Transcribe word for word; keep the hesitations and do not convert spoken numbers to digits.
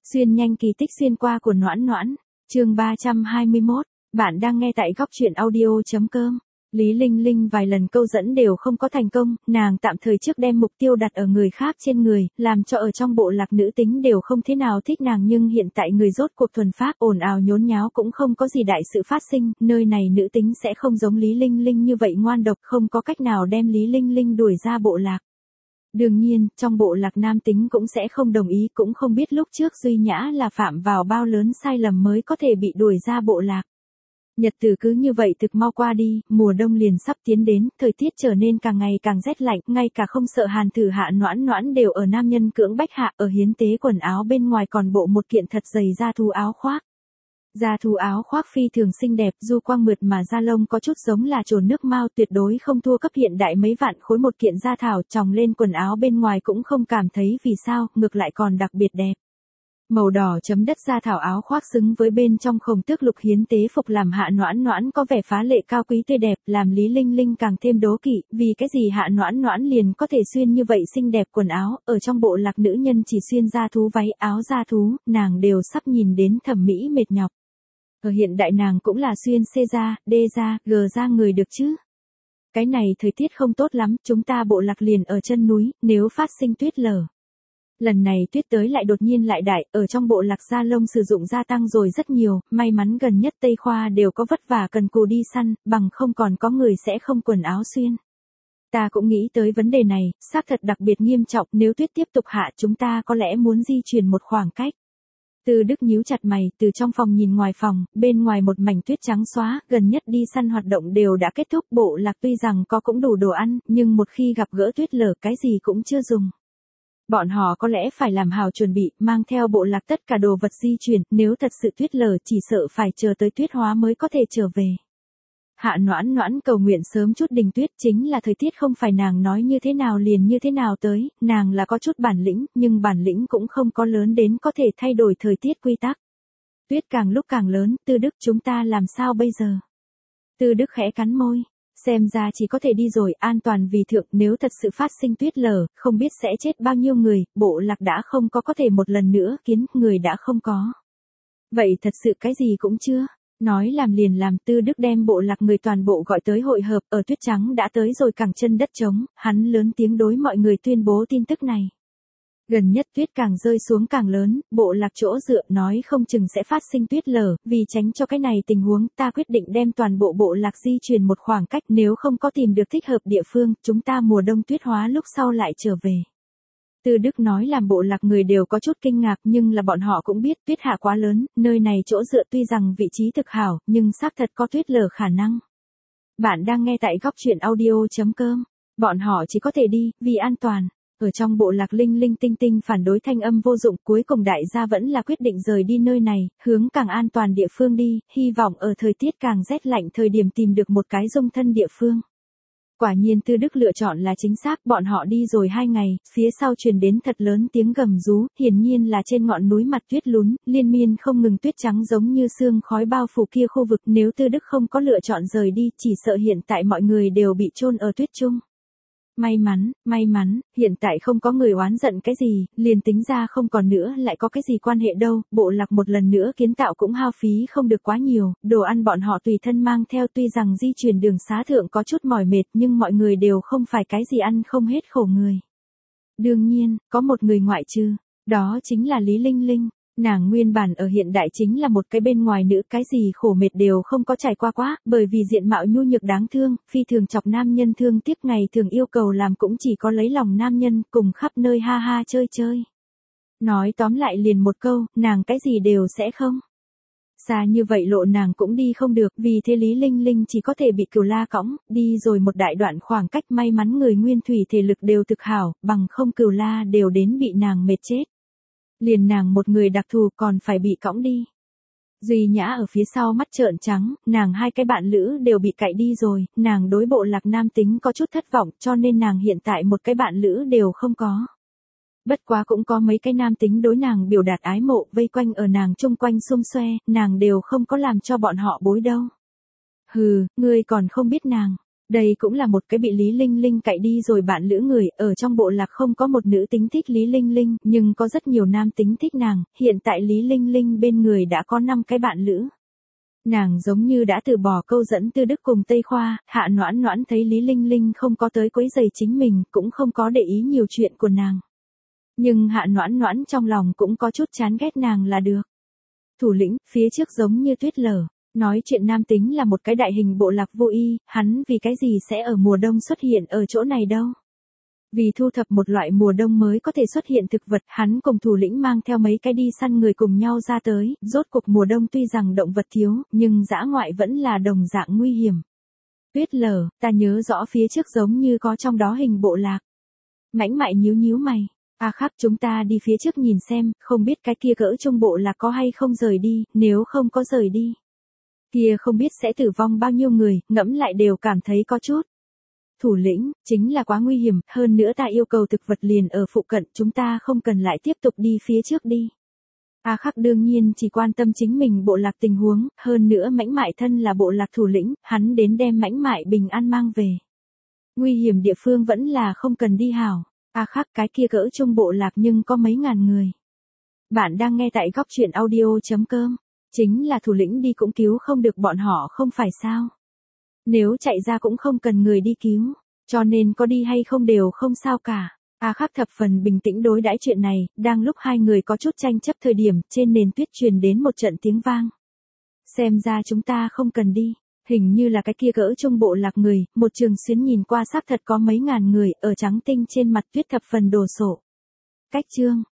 Xuyên nhanh kỳ tích xuyên qua của Noãn Noãn, chương ba trăm hai mươi mốt, bạn đang nghe tại góc truyện audio.com. Lý Linh Linh vài lần câu dẫn đều không có thành công, nàng tạm thời trước đem mục tiêu đặt ở người khác trên người, làm cho ở trong bộ lạc nữ tính đều không thế nào thích nàng, nhưng hiện tại người rốt cuộc thuần pháp ồn ào nhốn nháo cũng không có gì đại sự phát sinh, nơi này nữ tính sẽ không giống Lý Linh Linh như vậy ngoan độc, không có cách nào đem Lý Linh Linh đuổi ra bộ lạc. Đương nhiên, trong bộ lạc nam tính cũng sẽ không đồng ý, cũng không biết lúc trước Duy Nhã là phạm vào bao lớn sai lầm mới có thể bị đuổi ra bộ lạc. Nhật tử cứ như vậy thực mau qua đi, mùa đông liền sắp tiến đến, thời tiết trở nên càng ngày càng rét lạnh, ngay cả không sợ hàn thử Hạ Noãn Noãn đều ở nam nhân cưỡng bách hạ, ở hiến tế quần áo bên ngoài còn bộ một kiện thật dày da thú áo khoác. Da thú áo khoác phi thường xinh đẹp, du quang mượt mà da lông có chút giống là trồn nước mao, tuyệt đối không thua cấp hiện đại mấy vạn khối một kiện da thảo, chòng lên quần áo bên ngoài cũng không cảm thấy vì sao, ngược lại còn đặc biệt đẹp. Màu đỏ chấm đất da thảo áo khoác xứng với bên trong khổng tước lục hiến tế phục làm Hạ Noãn Noãn có vẻ phá lệ cao quý tươi đẹp, làm Lý Linh Linh càng thêm đố kỵ, vì cái gì Hạ Noãn Noãn liền có thể xuyên như vậy xinh đẹp quần áo, ở trong bộ lạc nữ nhân chỉ xuyên da thú váy áo da thú, nàng đều sắp nhìn đến thẩm mỹ mệt nhọc. Ở hiện đại nàng cũng là xuyên C da, D da, G da người được chứ. Cái này thời tiết không tốt lắm, chúng ta bộ lạc liền ở chân núi, nếu phát sinh tuyết lở. Lần này tuyết tới lại đột nhiên lại đại, ở trong bộ lạc da lông sử dụng gia tăng rồi rất nhiều, may mắn gần nhất Tây Khoa đều có vất vả cần cù đi săn, bằng không còn có người sẽ không quần áo xuyên. Ta cũng nghĩ tới vấn đề này, xác thật đặc biệt nghiêm trọng, nếu tuyết tiếp tục hạ chúng ta có lẽ muốn di chuyển một khoảng cách. Từ Đức nhíu chặt mày, từ trong phòng nhìn ngoài phòng, bên ngoài một mảnh tuyết trắng xóa, gần nhất đi săn hoạt động đều đã kết thúc, bộ lạc tuy rằng có cũng đủ đồ ăn, nhưng một khi gặp gỡ tuyết lở cái gì cũng chưa dùng. Bọn họ có lẽ phải làm hào chuẩn bị, mang theo bộ lạc tất cả đồ vật di chuyển, nếu thật sự tuyết lở chỉ sợ phải chờ tới tuyết hóa mới có thể trở về. Hạ Noãn Noãn cầu nguyện sớm chút đình tuyết, chính là thời tiết không phải nàng nói như thế nào liền như thế nào tới, nàng là có chút bản lĩnh, nhưng bản lĩnh cũng không có lớn đến có thể thay đổi thời tiết quy tắc. Tuyết càng lúc càng lớn, Tư Đức chúng ta làm sao bây giờ? Tư Đức khẽ cắn môi. Xem ra chỉ có thể đi rồi, an toàn vì thượng, nếu thật sự phát sinh tuyết lở, không biết sẽ chết bao nhiêu người, bộ lạc đã không có có thể một lần nữa kiến, người đã không có. Vậy thật sự cái gì cũng chưa, nói làm liền làm. Tư Đức đem bộ lạc người toàn bộ gọi tới hội hợp, ở tuyết trắng đã tới rồi cẳng chân đất trống, hắn lớn tiếng đối mọi người tuyên bố tin tức này. Gần nhất tuyết càng rơi xuống càng lớn, bộ lạc chỗ dựa nói không chừng sẽ phát sinh tuyết lở, vì tránh cho cái này tình huống, ta quyết định đem toàn bộ bộ lạc di chuyển một khoảng cách, nếu không có tìm được thích hợp địa phương, chúng ta mùa đông tuyết hóa lúc sau lại trở về. Tư Đức nói làm bộ lạc người đều có chút kinh ngạc, nhưng là bọn họ cũng biết tuyết hạ quá lớn, nơi này chỗ dựa tuy rằng vị trí thực hảo, nhưng xác thật có tuyết lở khả năng. Bạn đang nghe tại góc truyện audio.com, bọn họ chỉ có thể đi, vì an toàn. Ở trong bộ lạc linh linh tinh tinh phản đối thanh âm vô dụng, cuối cùng đại gia vẫn là quyết định rời đi nơi này, hướng càng an toàn địa phương đi, hy vọng ở thời tiết càng rét lạnh thời điểm tìm được một cái dung thân địa phương. Quả nhiên Tư Đức lựa chọn là chính xác, bọn họ đi rồi hai ngày, phía sau truyền đến thật lớn tiếng gầm rú, hiển nhiên là trên ngọn núi mặt tuyết lún, liên miên không ngừng tuyết trắng giống như sương khói bao phủ kia khu vực, nếu Tư Đức không có lựa chọn rời đi, chỉ sợ hiện tại mọi người đều bị chôn ở tuyết chung. May mắn, may mắn, hiện tại không có người oán giận cái gì, liền tính ra không còn nữa lại có cái gì quan hệ đâu, bộ lạc một lần nữa kiến tạo cũng hao phí không được quá nhiều, đồ ăn bọn họ tùy thân mang theo, tuy rằng di chuyển đường xá thượng có chút mỏi mệt nhưng mọi người đều không phải cái gì ăn không hết khổ người. Đương nhiên, có một người ngoại trừ, đó chính là Lý Linh Linh. Nàng nguyên bản ở hiện đại chính là một cái bên ngoài nữ, cái gì khổ mệt đều không có trải qua quá, bởi vì diện mạo nhu nhược đáng thương, phi thường chọc nam nhân thương tiếc, ngày thường yêu cầu làm cũng chỉ có lấy lòng nam nhân, cùng khắp nơi ha ha chơi chơi. Nói tóm lại liền một câu, nàng cái gì đều sẽ không. Xa như vậy lộ nàng cũng đi không được, vì thế Lý Linh Linh chỉ có thể bị Cửu La cõng, đi rồi một đại đoạn khoảng cách, may mắn người nguyên thủy thể lực đều thực hảo, bằng không Cửu La đều đến bị nàng mệt chết. Liền nàng một người đặc thù còn phải bị cõng đi. Duy Nhã ở phía sau mắt trợn trắng, nàng hai cái bạn lữ đều bị cạy đi rồi, nàng đối bộ lạc nam tính có chút thất vọng cho nên nàng hiện tại một cái bạn lữ đều không có. Bất quá cũng có mấy cái nam tính đối nàng biểu đạt ái mộ, vây quanh ở nàng chung quanh xung xoe, nàng đều không có làm cho bọn họ bối đâu. Hừ, ngươi còn không biết nàng. Đây cũng là một cái bị Lý Linh Linh cạy đi rồi bạn lữ người, ở trong bộ lạc không có một nữ tính thích Lý Linh Linh, nhưng có rất nhiều nam tính thích nàng, hiện tại Lý Linh Linh bên người đã có năm cái bạn lữ. Nàng giống như đã từ bỏ câu dẫn Tư Đức cùng Tây Khoa, Hạ Noãn Noãn thấy Lý Linh Linh không có tới quấy rầy chính mình, cũng không có để ý nhiều chuyện của nàng. Nhưng Hạ Noãn Noãn trong lòng cũng có chút chán ghét nàng là được. Thủ lĩnh, phía trước giống như tuyết lở. Nói chuyện nam tính là một cái đại hình bộ lạc vô y, hắn vì cái gì sẽ ở mùa đông xuất hiện ở chỗ này đâu. Vì thu thập một loại mùa đông mới có thể xuất hiện thực vật, hắn cùng thủ lĩnh mang theo mấy cái đi săn người cùng nhau ra tới, rốt cuộc mùa đông tuy rằng động vật thiếu, nhưng dã ngoại vẫn là đồng dạng nguy hiểm. Tuyết lở, ta nhớ rõ phía trước giống như có trong đó hình bộ lạc. Mãnh Mại nhíu nhíu mày. À khắc, chúng ta đi phía trước nhìn xem, không biết cái kia cỡ trung bộ lạc có hay không rời đi, nếu không có rời đi. Kia không biết sẽ tử vong bao nhiêu người, ngẫm lại đều cảm thấy có chút. Thủ lĩnh, chính là quá nguy hiểm, hơn nữa ta yêu cầu thực vật liền ở phụ cận, chúng ta không cần lại tiếp tục đi phía trước đi. A Khắc đương nhiên chỉ quan tâm chính mình bộ lạc tình huống, hơn nữa Mãnh Mại thân là bộ lạc thủ lĩnh, hắn đến đem Mãnh Mại bình an mang về. Nguy hiểm địa phương vẫn là không cần đi hảo. A Khắc, cái kia cỡ trung bộ lạc nhưng có mấy ngàn người. Bạn đang nghe tại góc truyện audio chấm com. Chính là thủ lĩnh đi cũng cứu không được bọn họ không phải sao. Nếu chạy ra cũng không cần người đi cứu, cho nên có đi hay không đều không sao cả. A Khắc thập phần bình tĩnh đối đãi chuyện này, đang lúc hai người có chút tranh chấp thời điểm, trên nền tuyết truyền đến một trận tiếng vang. Xem ra chúng ta không cần đi, hình như là cái kia cỡ trung bộ lạc người, một trường xuyến nhìn qua xác thật có mấy ngàn người, ở trắng tinh trên mặt tuyết thập phần đồ sộ. Cách chương